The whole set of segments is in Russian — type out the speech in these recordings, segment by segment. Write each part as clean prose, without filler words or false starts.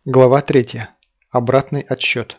Глава 3. Обратный отсчет.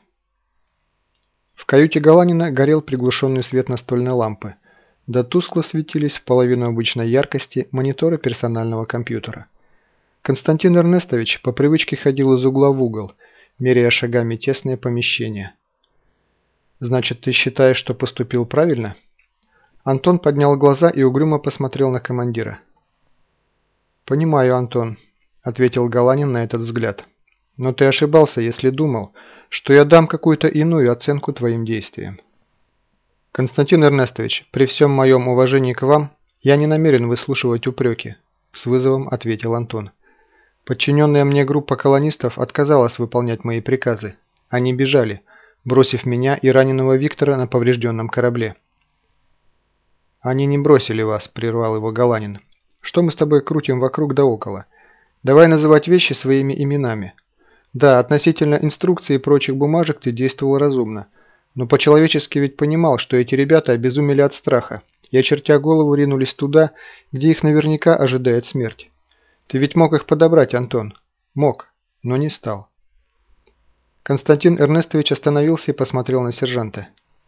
В каюте Галанина горел приглушенный свет настольной лампы, да тускло светились в половину обычной яркости мониторы персонального компьютера. Константин Эрнестович по привычке ходил из угла в угол, меряя шагами тесное помещение. «Значит, ты считаешь, что поступил правильно?» Антон поднял глаза и угрюмо посмотрел на командира. «Понимаю, Антон», – ответил Галанин на этот взгляд. «Но ты ошибался, если думал, что я дам какую-то иную оценку твоим действиям. Константин Эрнестович, при всем моем уважении к вам, я не намерен выслушивать упреки», – с вызовом ответил Антон. «Подчиненная мне группа колонистов отказалась выполнять мои приказы. Они бежали, бросив меня и раненого Виктора на поврежденном корабле». «Они не бросили вас», – прервал его Галанин. «Что мы с тобой крутим вокруг да около? Давай называть вещи своими именами. Да, относительно инструкций и прочих бумажек ты действовал разумно, но по-человечески ведь понимал, что эти ребята обезумели от страха и, очертя голову, ринулись туда, где их наверняка ожидает смерть. Ты ведь мог их подобрать, Антон. Мог, но не стал». Константин Эрнестович остановился и посмотрел на сержанта.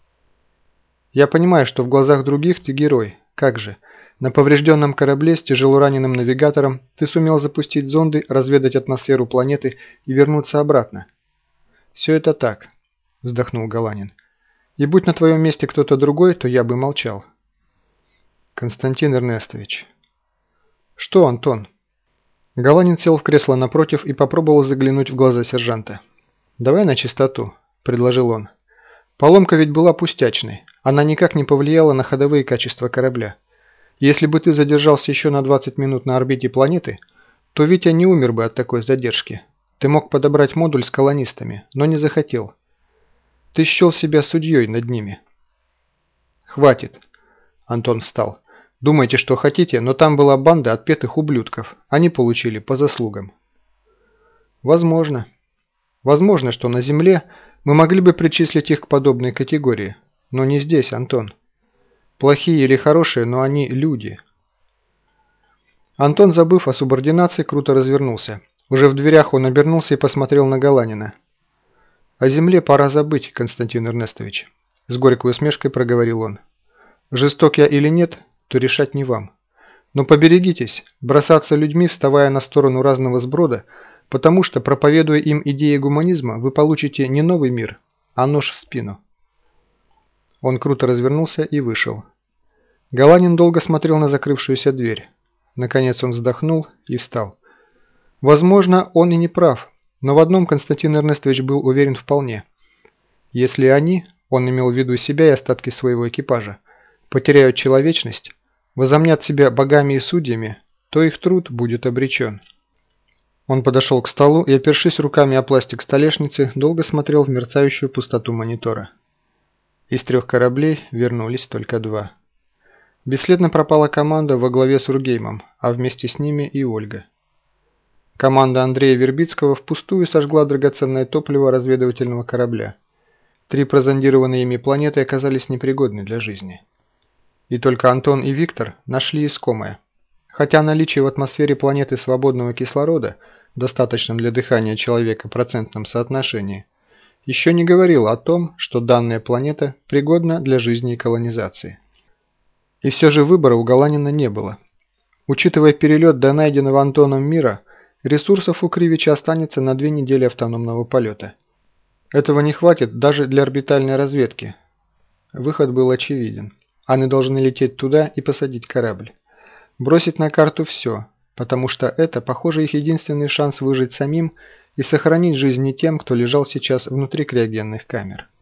«Я понимаю, что в глазах других ты герой. Как же? На поврежденном корабле с тяжелораненым навигатором ты сумел запустить зонды, разведать атмосферу планеты и вернуться обратно». «Все это так», – вздохнул Галанин. «И будь на твоем месте кто-то другой, то я бы молчал». «Константин Эрнестович». «Что, Антон?» Галанин сел в кресло напротив и попробовал заглянуть в глаза сержанта. «Давай на чистоту», – предложил он. «Поломка ведь была пустячной, она никак не повлияла на ходовые качества корабля. Если бы ты задержался еще на 20 минут на орбите планеты, то Витя не умер бы от такой задержки. Ты мог подобрать модуль с колонистами, но не захотел. Ты счел себя судьей над ними». «Хватит», – Антон встал. «Думайте, что хотите, но там была банда отпетых ублюдков. Они получили по заслугам». «Возможно. Возможно, что на Земле мы могли бы причислить их к подобной категории, но не здесь, Антон. Плохие или хорошие, но они люди». Антон, забыв о субординации, круто развернулся. Уже в дверях он обернулся и посмотрел на Галанина. «О земле пора забыть, Константин Эрнестович», – с горькой усмешкой проговорил он. «Жесток я или нет, то решать не вам. Но поберегитесь, бросаться людьми, вставая на сторону разного сброда, потому что, проповедуя им идеи гуманизма, вы получите не новый мир, а нож в спину». Он круто развернулся и вышел. Галанин долго смотрел на закрывшуюся дверь. Наконец он вздохнул и встал. Возможно, он и не прав, но в одном Константин Эрнестович был уверен вполне. Если они, он имел в виду себя и остатки своего экипажа, потеряют человечность, возомнят себя богами и судьями, то их труд будет обречен. Он подошел к столу и, опершись руками о пластик столешницы, долго смотрел в мерцающую пустоту монитора. Из 3 кораблей вернулись только 2. Бесследно пропала команда во главе с Ургеймом, а вместе с ними и Ольга. Команда Андрея Вербицкого впустую сожгла драгоценное топливо разведывательного корабля. 3 прозондированные ими планеты оказались непригодны для жизни. И только Антон и Виктор нашли искомое. Хотя наличие в атмосфере планеты свободного кислорода, достаточном для дыхания человека в процентном соотношении, еще не говорило о том, что данная планета пригодна для жизни и колонизации. И все же выбора у Галанина не было. Учитывая перелет до найденного Антоном мира, ресурсов у Кривича останется на 2 недели автономного полета. Этого не хватит даже для орбитальной разведки. Выход был очевиден. Они должны лететь туда и посадить корабль. Бросить на карту все, потому что это, похоже, их единственный шанс выжить самим и сохранить жизни тем, кто лежал сейчас внутри криогенных камер.